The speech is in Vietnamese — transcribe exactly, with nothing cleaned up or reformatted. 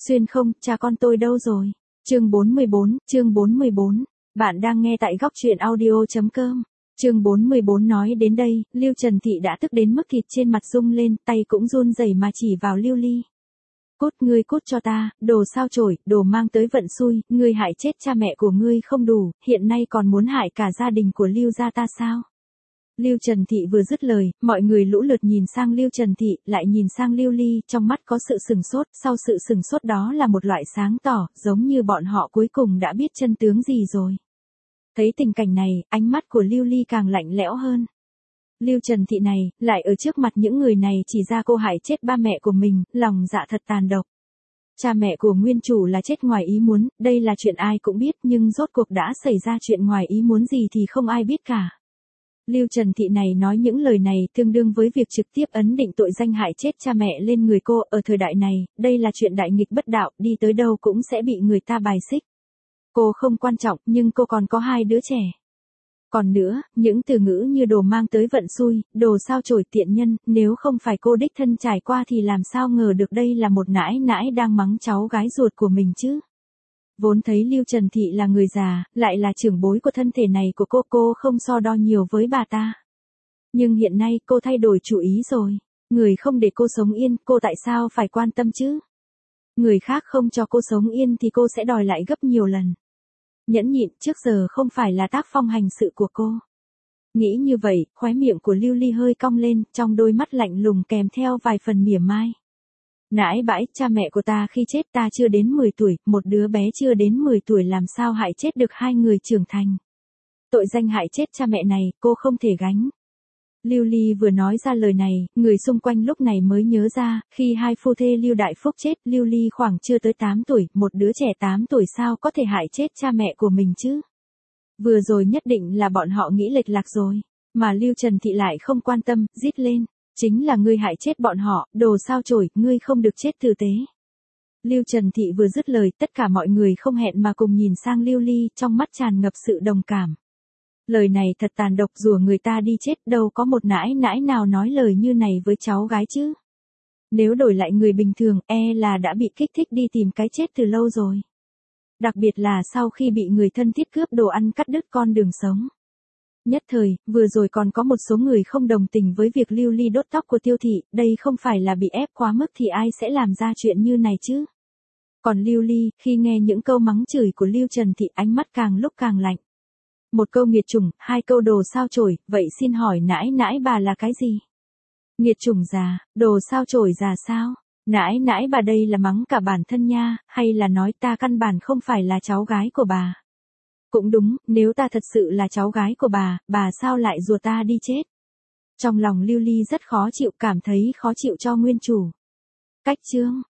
Xuyên không, cha con tôi đâu rồi? Chương bốn mươi bốn, chương bốn mươi bốn. Bạn đang nghe tại góc truyện audio.com. Chương bốn mươi bốn nói đến đây, Lưu Trần Thị đã tức đến mức thịt trên mặt rung lên, tay cũng run rẩy mà chỉ vào Lưu Ly. Cút, ngươi cút cho ta, đồ sao chổi, đồ mang tới vận xui, ngươi hại chết cha mẹ của ngươi không đủ, hiện nay còn muốn hại cả gia đình của Lưu gia ta sao? Lưu Trần Thị vừa dứt lời, mọi người lũ lượt nhìn sang Lưu Trần Thị, lại nhìn sang Lưu Ly, trong mắt có sự sừng sốt, sau sự sừng sốt đó là một loại sáng tỏ, giống như bọn họ cuối cùng đã biết chân tướng gì rồi. Thấy tình cảnh này, ánh mắt của Lưu Ly càng lạnh lẽo hơn. Lưu Trần Thị này, lại ở trước mặt những người này chỉ ra cô hại chết ba mẹ của mình, lòng dạ thật tàn độc. Cha mẹ của nguyên chủ là chết ngoài ý muốn, đây là chuyện ai cũng biết nhưng rốt cuộc đã xảy ra chuyện ngoài ý muốn gì thì không ai biết cả. Lưu Trần Thị này nói những lời này tương đương với việc trực tiếp ấn định tội danh hại chết cha mẹ lên người cô, ở thời đại này, đây là chuyện đại nghịch bất đạo, đi tới đâu cũng sẽ bị người ta bài xích. Cô không quan trọng, nhưng cô còn có hai đứa trẻ. Còn nữa, những từ ngữ như đồ mang tới vận xui, đồ sao chổi tiện nhân, nếu không phải cô đích thân trải qua thì làm sao ngờ được đây là một nãi nãi đang mắng cháu gái ruột của mình chứ. Vốn thấy Lưu Trần Thị là người già, lại là trưởng bối của thân thể này của cô, cô không so đo nhiều với bà ta. Nhưng hiện nay cô thay đổi chủ ý rồi. Người không để cô sống yên, cô tại sao phải quan tâm chứ? Người khác không cho cô sống yên thì cô sẽ đòi lại gấp nhiều lần. Nhẫn nhịn trước giờ không phải là tác phong hành sự của cô. Nghĩ như vậy, khóe miệng của Lưu Ly hơi cong lên, trong đôi mắt lạnh lùng kèm theo vài phần mỉa mai. Nãi bãi, cha mẹ của ta khi chết ta chưa đến mười tuổi, một đứa bé chưa đến mười tuổi làm sao hại chết được hai người trưởng thành. Tội danh hại chết cha mẹ này, cô không thể gánh. Lưu Ly vừa nói ra lời này, người xung quanh lúc này mới nhớ ra, khi hai phu thê Lưu Đại Phúc chết, Lưu Ly khoảng chưa tới tám tuổi, một đứa trẻ tám tuổi sao có thể hại chết cha mẹ của mình chứ? Vừa rồi nhất định là bọn họ nghĩ lệch lạc rồi, mà Lưu Trần Thị lại không quan tâm, rít lên. Chính là ngươi hại chết bọn họ, đồ sao chổi, ngươi không được chết tử tế. Lưu Trần Thị vừa dứt lời, tất cả mọi người không hẹn mà cùng nhìn sang Lưu Ly, trong mắt tràn ngập sự đồng cảm. Lời này thật tàn độc, rủa người ta đi chết, đâu có một nãi nãi nào nói lời như này với cháu gái chứ. Nếu đổi lại người bình thường, e là đã bị kích thích đi tìm cái chết từ lâu rồi. Đặc biệt là sau khi bị người thân thiết cướp đồ ăn cắt đứt con đường sống. Nhất thời, vừa rồi còn có một số người không đồng tình với việc Lưu Ly đốt tóc của Tiêu Thị, đây không phải là bị ép quá mức thì ai sẽ làm ra chuyện như này chứ. Còn Lưu Ly, khi nghe những câu mắng chửi của Lưu Trần Thị ánh mắt càng lúc càng lạnh. Một câu nghiệt chủng, hai câu đồ sao chổi, vậy xin hỏi nãi nãi bà là cái gì? Nghiệt chủng già, đồ sao chổi già sao? Nãi nãi bà đây là mắng cả bản thân nha, hay là nói ta căn bản không phải là cháu gái của bà? Cũng đúng, nếu ta thật sự là cháu gái của bà, bà sao lại rùa ta đi chết? Trong lòng Lưu Ly rất khó chịu, cảm thấy khó chịu cho nguyên chủ. Cách chương.